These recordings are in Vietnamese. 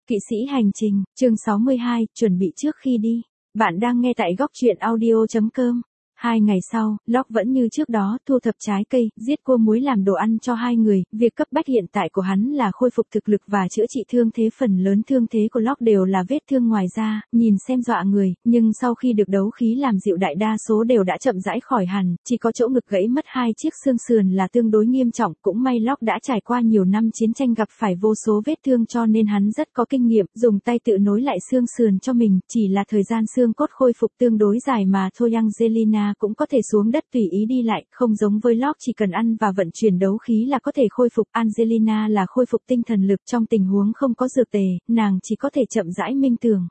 Kỵ sĩ hành trình, chương 62, chuẩn bị trước khi đi. Bạn đang nghe tại góc truyện audio.com. 2 ngày sau, Locke vẫn như trước đó thu thập trái cây, giết cua muối làm đồ ăn cho hai người. Việc cấp bách hiện tại của hắn là khôi phục thực lực và chữa trị thương thế. Phần lớn thương thế của Locke đều là vết thương ngoài da, nhìn xem dọa người, nhưng sau khi được đấu khí làm dịu đại đa số đều đã chậm rãi khỏi hẳn, chỉ có chỗ ngực gãy mất 2 chiếc xương sườn là tương đối nghiêm trọng. Cũng may Locke đã trải qua nhiều năm chiến tranh gặp phải vô số vết thương cho nên hắn rất có kinh nghiệm, dùng tay tự nối lại xương sườn cho mình, chỉ là thời gian xương cốt khôi phục tương đối dài mà thôi. Angelina cũng có thể xuống đất tùy ý đi lại, không giống với Locke chỉ cần ăn và vận chuyển đấu khí là có thể khôi phục. Angelina là khôi phục tinh thần lực trong tình huống không có dược tề, nàng chỉ có thể chậm rãi minh tưởng.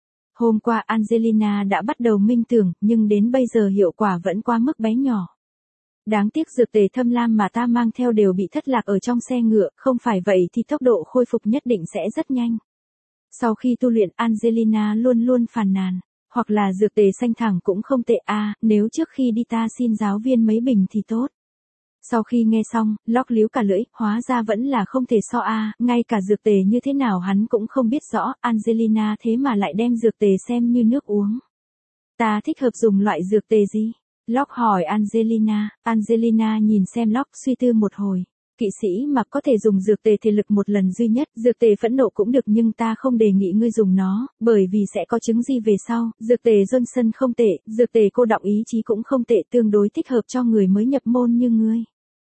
Hôm qua Angelina đã bắt đầu minh tưởng, nhưng đến bây giờ hiệu quả vẫn quá mức bé nhỏ. Đáng tiếc dược tề thâm lam mà ta mang theo đều bị thất lạc ở trong xe ngựa, không phải vậy thì tốc độ khôi phục nhất định sẽ rất nhanh. Sau khi tu luyện Angelina luôn luôn phàn nàn. Hoặc là dược tề xanh thẳng cũng không tệ nếu trước khi đi ta xin giáo viên mấy bình thì tốt. Sau khi nghe xong, Locke líu cả lưỡi, hóa ra vẫn là không thể so ngay cả dược tề như thế nào hắn cũng không biết rõ. Angelina thế mà lại đem dược tề xem như nước uống. Ta thích hợp dùng loại dược tề gì? Locke hỏi Angelina. Angelina nhìn xem Locke suy tư một hồi. Kỵ sĩ mà có thể dùng dược tề thể lực một lần duy nhất, dược tề phẫn nộ cũng được nhưng ta không đề nghị ngươi dùng nó, bởi vì sẽ có chứng gì về sau. Dược tề Johnson không tệ, dược tề cô đọng ý chí cũng không tệ, tương đối thích hợp cho người mới nhập môn như ngươi.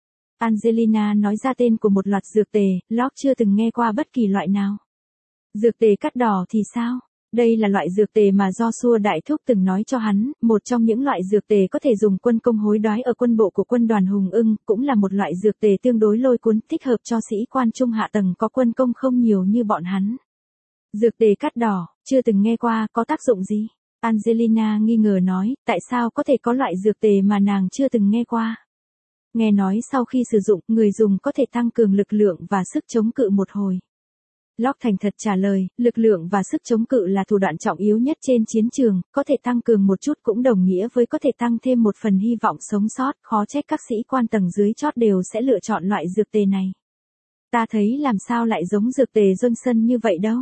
Angelina nói ra tên của một loạt dược tề, Locke chưa từng nghe qua bất kỳ loại nào. Dược tề cắt đỏ thì sao? Đây là loại dược tề mà Joshua Đại Thúc từng nói cho hắn, một trong những loại dược tề có thể dùng quân công hối đoái ở quân bộ của quân đoàn Hùng Ưng, cũng là một loại dược tề tương đối lôi cuốn, thích hợp cho sĩ quan trung hạ tầng có quân công không nhiều như bọn hắn. Dược tề cắt đỏ, chưa từng nghe qua, có tác dụng gì? Angelina nghi ngờ nói, tại sao có thể có loại dược tề mà nàng chưa từng nghe qua? Nghe nói sau khi sử dụng, người dùng có thể tăng cường lực lượng và sức chống cự một hồi. Locke thành thật trả lời, lực lượng và sức chống cự là thủ đoạn trọng yếu nhất trên chiến trường, có thể tăng cường một chút cũng đồng nghĩa với có thể tăng thêm một phần hy vọng sống sót, khó trách các sĩ quan tầng dưới chót đều sẽ lựa chọn loại dược tề này. Ta thấy làm sao lại giống dược tề Johnson như vậy đâu.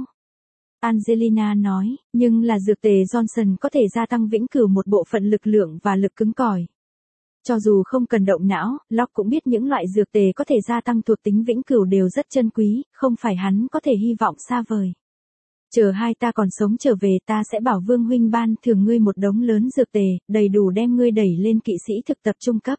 Angelina nói, nhưng là dược tề Johnson có thể gia tăng vĩnh cửu một bộ phận lực lượng và lực cứng cỏi. Cho dù không cần động não, Locke cũng biết những loại dược tề có thể gia tăng thuộc tính vĩnh cửu đều rất chân quý, không phải hắn có thể hy vọng xa vời. Chờ hai ta còn sống trở về ta sẽ bảo Vương huynh ban thưởng ngươi một đống lớn dược tề, đầy đủ đem ngươi đẩy lên kỵ sĩ thực tập trung cấp.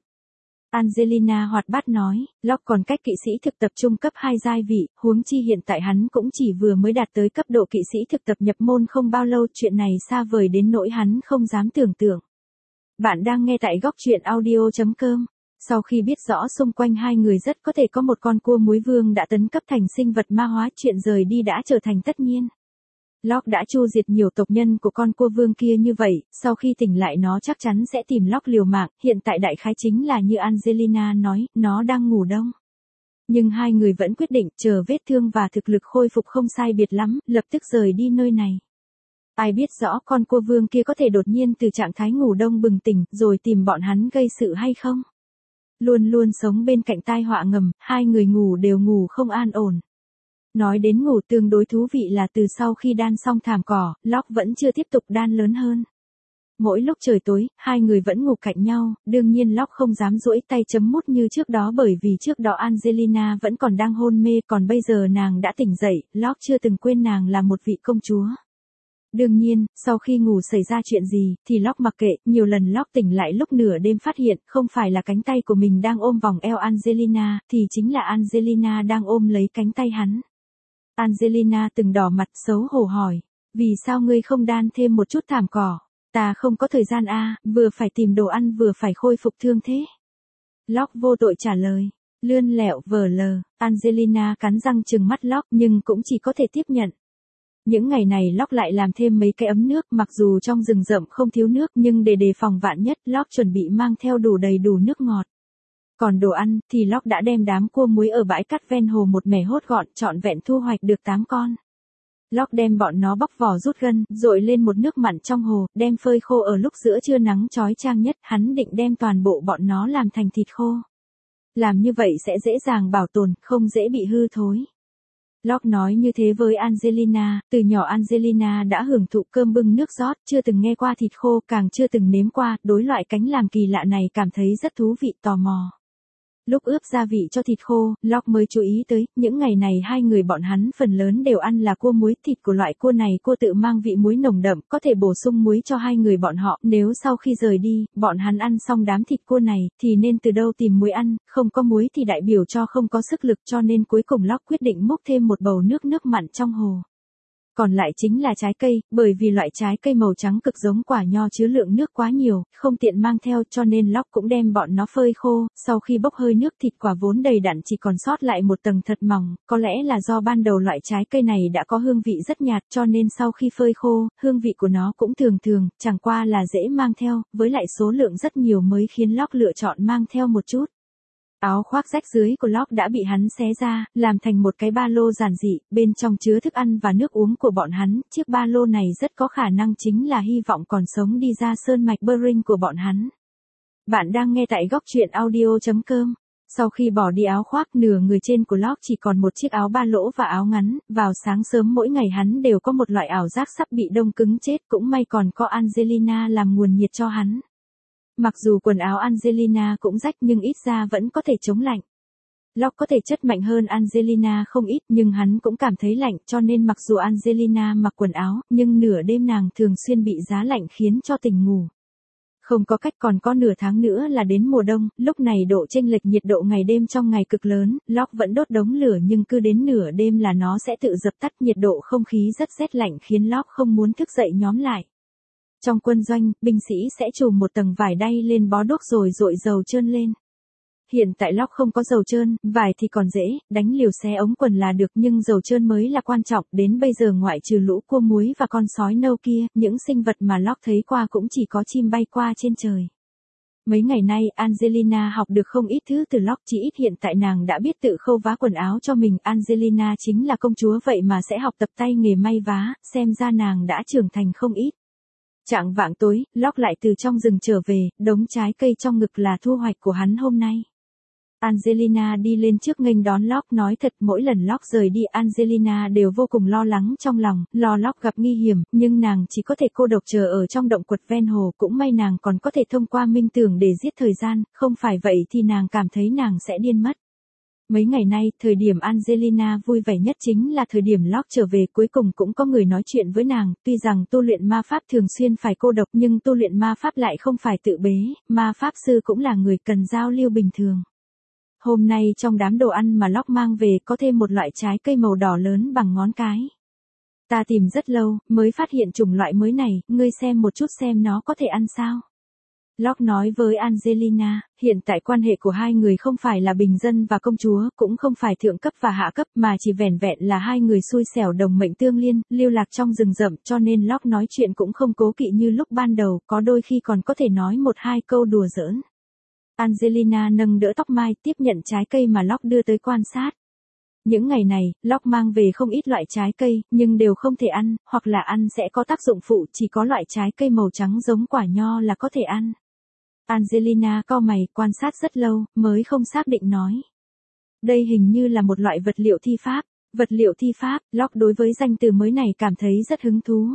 Angelina hoạt bát nói, Locke còn cách kỵ sĩ thực tập trung cấp 2 giai vị, huống chi hiện tại hắn cũng chỉ vừa mới đạt tới cấp độ kỵ sĩ thực tập nhập môn không bao lâu, chuyện này xa vời đến nỗi hắn không dám tưởng tượng. Bạn đang nghe tại góc truyện audio.com. Sau khi biết rõ xung quanh hai người rất có thể có một con cua muối vương đã tấn cấp thành sinh vật ma hóa, chuyện rời đi đã trở thành tất nhiên. Locke đã chu diệt nhiều tộc nhân của con cua vương kia như vậy, sau khi tỉnh lại nó chắc chắn sẽ tìm Locke liều mạng, hiện tại đại khái chính là như Angelina nói, nó đang ngủ đông. Nhưng hai người vẫn quyết định chờ vết thương và thực lực khôi phục không sai biệt lắm, lập tức rời đi nơi này. Ai biết rõ con cua vương kia có thể đột nhiên từ trạng thái ngủ đông bừng tỉnh, rồi tìm bọn hắn gây sự hay không? Luôn luôn sống bên cạnh tai họa ngầm, hai người ngủ đều ngủ không an ổn. Nói đến ngủ tương đối thú vị là từ sau khi đan xong thảm cỏ, Locke vẫn chưa tiếp tục đan lớn hơn. Mỗi lúc trời tối, hai người vẫn ngủ cạnh nhau, đương nhiên Locke không dám duỗi tay chấm mút như trước đó bởi vì trước đó Angelina vẫn còn đang hôn mê, còn bây giờ nàng đã tỉnh dậy, Locke chưa từng quên nàng là một vị công chúa. Đương nhiên, sau khi ngủ xảy ra chuyện gì, thì Locke mặc kệ, nhiều lần Locke tỉnh lại lúc nửa đêm phát hiện, không phải là cánh tay của mình đang ôm vòng eo Angelina, thì chính là Angelina đang ôm lấy cánh tay hắn. Angelina từng đỏ mặt xấu hổ hỏi, vì sao ngươi không đan thêm một chút thảm cỏ? Ta không có thời gian vừa phải tìm đồ ăn vừa phải khôi phục thương thế. Locke vô tội trả lời, lươn lẹo vờ lờ, Angelina cắn răng trừng mắt Locke nhưng cũng chỉ có thể tiếp nhận. Những ngày này Locke lại làm thêm mấy cái ấm nước, mặc dù trong rừng rậm không thiếu nước nhưng để đề phòng vạn nhất, Locke chuẩn bị mang theo đầy đủ nước ngọt. Còn đồ ăn, thì Locke đã đem đám cua muối ở bãi cát ven hồ một mẻ hốt gọn, trọn vẹn thu hoạch được 8 con. Locke đem bọn nó bóc vỏ rút gân, dội lên một nước mặn trong hồ, đem phơi khô ở lúc giữa trưa nắng chói chang nhất, hắn định đem toàn bộ bọn nó làm thành thịt khô. Làm như vậy sẽ dễ dàng bảo tồn, không dễ bị hư thối. Locke nói như thế với Angelina, từ nhỏ Angelina đã hưởng thụ cơm bưng nước rót, chưa từng nghe qua thịt khô, càng chưa từng nếm qua, đối loại cánh làm kỳ lạ này cảm thấy rất thú vị, tò mò. Lúc ướp gia vị cho thịt khô, Locke mới chú ý tới, những ngày này hai người bọn hắn phần lớn đều ăn là cua muối, thịt của loại cua này cua tự mang vị muối nồng đậm, có thể bổ sung muối cho hai người bọn họ, nếu sau khi rời đi, bọn hắn ăn xong đám thịt cua này, thì nên từ đâu tìm muối ăn, không có muối thì đại biểu cho không có sức lực, cho nên cuối cùng Locke quyết định múc thêm một bầu nước mặn trong hồ. Còn lại chính là trái cây, bởi vì loại trái cây màu trắng cực giống quả nho chứa lượng nước quá nhiều, không tiện mang theo cho nên Locke cũng đem bọn nó phơi khô, sau khi bốc hơi nước thịt quả vốn đầy đặn chỉ còn sót lại một tầng thật mỏng, có lẽ là do ban đầu loại trái cây này đã có hương vị rất nhạt cho nên sau khi phơi khô, hương vị của nó cũng thường thường, chẳng qua là dễ mang theo, với lại số lượng rất nhiều mới khiến Locke lựa chọn mang theo một chút. Áo khoác rách dưới của Locke đã bị hắn xé ra, làm thành một cái ba lô giản dị, bên trong chứa thức ăn và nước uống của bọn hắn, chiếc ba lô này rất có khả năng chính là hy vọng còn sống đi ra sơn mạch Bering của bọn hắn. Bạn đang nghe tại góc truyện audio.com. Sau khi bỏ đi áo khoác, nửa người trên của Locke chỉ còn một chiếc áo ba lỗ và áo ngắn, vào sáng sớm mỗi ngày hắn đều có một loại ảo giác sắp bị đông cứng chết, cũng may còn có Angelina làm nguồn nhiệt cho hắn. Mặc dù quần áo Angelina cũng rách nhưng ít ra vẫn có thể chống lạnh. Locke có thể chất mạnh hơn Angelina không ít nhưng hắn cũng cảm thấy lạnh cho nên mặc dù Angelina mặc quần áo nhưng nửa đêm nàng thường xuyên bị giá lạnh khiến cho tỉnh ngủ. Không có cách, còn có nửa tháng nữa là đến mùa đông, lúc này độ chênh lệch nhiệt độ ngày đêm trong ngày cực lớn, Locke vẫn đốt đống lửa nhưng cứ đến nửa đêm là nó sẽ tự dập tắt, nhiệt độ không khí rất rét lạnh khiến Locke không muốn thức dậy nhóm lại. Trong quân doanh, binh sĩ sẽ trùm một tầng vải đay lên bó đuốc rồi dội dầu trơn lên. Hiện tại Locke không có dầu trơn, vải thì còn dễ, đánh liều xé ống quần là được nhưng dầu trơn mới là quan trọng, đến bây giờ ngoại trừ lũ cua muối và con sói nâu kia, những sinh vật mà Locke thấy qua cũng chỉ có chim bay qua trên trời. Mấy ngày nay, Angelina học được không ít thứ từ Locke, chỉ ít hiện tại nàng đã biết tự khâu vá quần áo cho mình, Angelina chính là công chúa vậy mà sẽ học tập tay nghề may vá, xem ra nàng đã trưởng thành không ít. Chạng vạng tối, Locke lại từ trong rừng trở về, đống trái cây trong ngực là thu hoạch của hắn hôm nay. Angelina đi lên trước nghênh đón Locke, nói thật mỗi lần Locke rời đi Angelina đều vô cùng lo lắng trong lòng, lo Locke gặp nguy hiểm, nhưng nàng chỉ có thể cô độc chờ ở trong động quật ven hồ, cũng may nàng còn có thể thông qua minh tưởng để giết thời gian, không phải vậy thì nàng cảm thấy nàng sẽ điên mất. Mấy ngày nay, thời điểm Angelina vui vẻ nhất chính là thời điểm Locke trở về, cuối cùng cũng có người nói chuyện với nàng, tuy rằng tu luyện ma pháp thường xuyên phải cô độc nhưng tu luyện ma pháp lại không phải tự bế, ma pháp sư cũng là người cần giao lưu bình thường. Hôm nay trong đám đồ ăn mà Locke mang về có thêm một loại trái cây màu đỏ lớn bằng ngón cái. Ta tìm rất lâu, mới phát hiện chủng loại mới này, ngươi xem một chút xem nó có thể ăn sao. Locke nói với Angelina, hiện tại quan hệ của hai người không phải là bình dân và công chúa, cũng không phải thượng cấp và hạ cấp mà chỉ vẻn vẹn là hai người xui xẻo đồng mệnh tương liên, lưu lạc trong rừng rậm, cho nên Locke nói chuyện cũng không cố kỵ như lúc ban đầu, có đôi khi còn có thể nói một hai câu đùa giỡn. Angelina nâng đỡ tóc mai, tiếp nhận trái cây mà Locke đưa tới quan sát. Những ngày này, Locke mang về không ít loại trái cây, nhưng đều không thể ăn, hoặc là ăn sẽ có tác dụng phụ, chỉ có loại trái cây màu trắng giống quả nho là có thể ăn. Angelina cau mày, quan sát rất lâu, mới không xác định nói. Đây hình như là một loại vật liệu thi pháp. Vật liệu thi pháp, Locke đối với danh từ mới này cảm thấy rất hứng thú.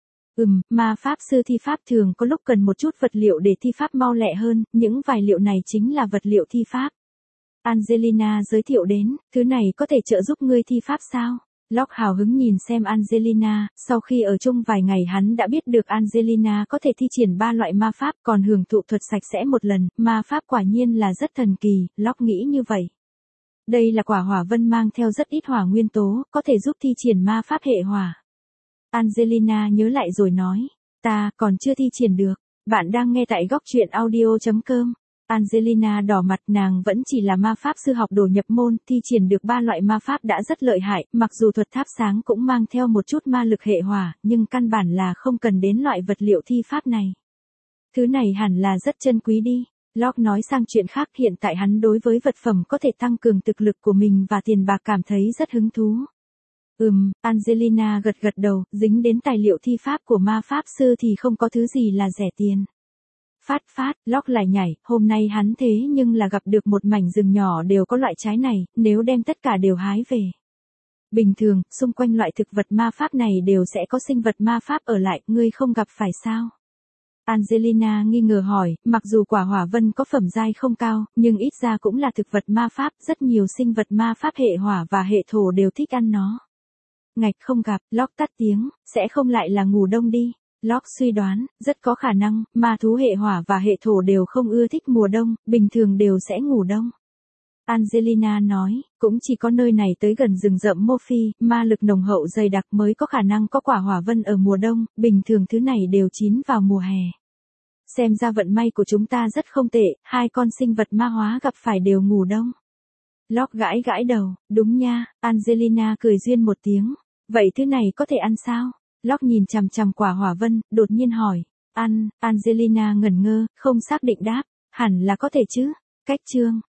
Ma pháp sư thi pháp thường có lúc cần một chút vật liệu để thi pháp mau lẹ hơn, những tài liệu này chính là vật liệu thi pháp. Angelina giới thiệu đến, thứ này có thể trợ giúp ngươi thi pháp sao? Locke hào hứng nhìn xem Angelina, sau khi ở chung vài ngày hắn đã biết được Angelina có thể thi triển 3 loại ma pháp còn hưởng thụ thuật sạch sẽ một lần, ma pháp quả nhiên là rất thần kỳ, Locke nghĩ như vậy. Đây là quả hỏa vân mang theo rất ít hỏa nguyên tố, có thể giúp thi triển ma pháp hệ hỏa. Angelina nhớ lại rồi nói, ta còn chưa thi triển được, bạn đang nghe tại góc truyện audio.com. Angelina đỏ mặt, nàng vẫn chỉ là ma pháp sư học đồ nhập môn, thi triển được 3 loại ma pháp đã rất lợi hại, mặc dù thuật thắp sáng cũng mang theo một chút ma lực hệ hỏa, nhưng căn bản là không cần đến loại vật liệu thi pháp này. Thứ này hẳn là rất chân quý đi. Locke nói sang chuyện khác, hiện tại hắn đối với vật phẩm có thể tăng cường thực lực của mình và tiền bạc cảm thấy rất hứng thú. Angelina gật gật đầu, dính đến tài liệu thi pháp của ma pháp sư thì không có thứ gì là rẻ tiền. Phát, Locke lại nhảy, hôm nay hắn thế nhưng là gặp được một mảnh rừng nhỏ đều có loại trái này, nếu đem tất cả đều hái về. Bình thường, xung quanh loại thực vật ma pháp này đều sẽ có sinh vật ma pháp ở lại, ngươi không gặp phải sao? Angelina nghi ngờ hỏi, mặc dù quả hỏa vân có phẩm giai không cao, nhưng ít ra cũng là thực vật ma pháp, rất nhiều sinh vật ma pháp hệ hỏa và hệ thổ đều thích ăn nó. Ngạch không gặp, Locke tắt tiếng, sẽ không lại là ngủ đông đi. Locke suy đoán, rất có khả năng, ma thú hệ hỏa và hệ thổ đều không ưa thích mùa đông, bình thường đều sẽ ngủ đông. Angelina nói, cũng chỉ có nơi này tới gần rừng rậm Morphe, ma lực nồng hậu dày đặc mới có khả năng có quả hỏa vân ở mùa đông, bình thường thứ này đều chín vào mùa hè. Xem ra vận may của chúng ta rất không tệ, hai con sinh vật ma hóa gặp phải đều ngủ đông. Locke gãi gãi đầu, đúng nha, Angelina cười duyên một tiếng. Vậy thứ này có thể ăn sao? Locke nhìn chằm chằm quả hỏa vân, đột nhiên hỏi. Ăn, Angelina ngẩn ngơ, không xác định đáp. Hẳn là có thể chứ. Cách chương.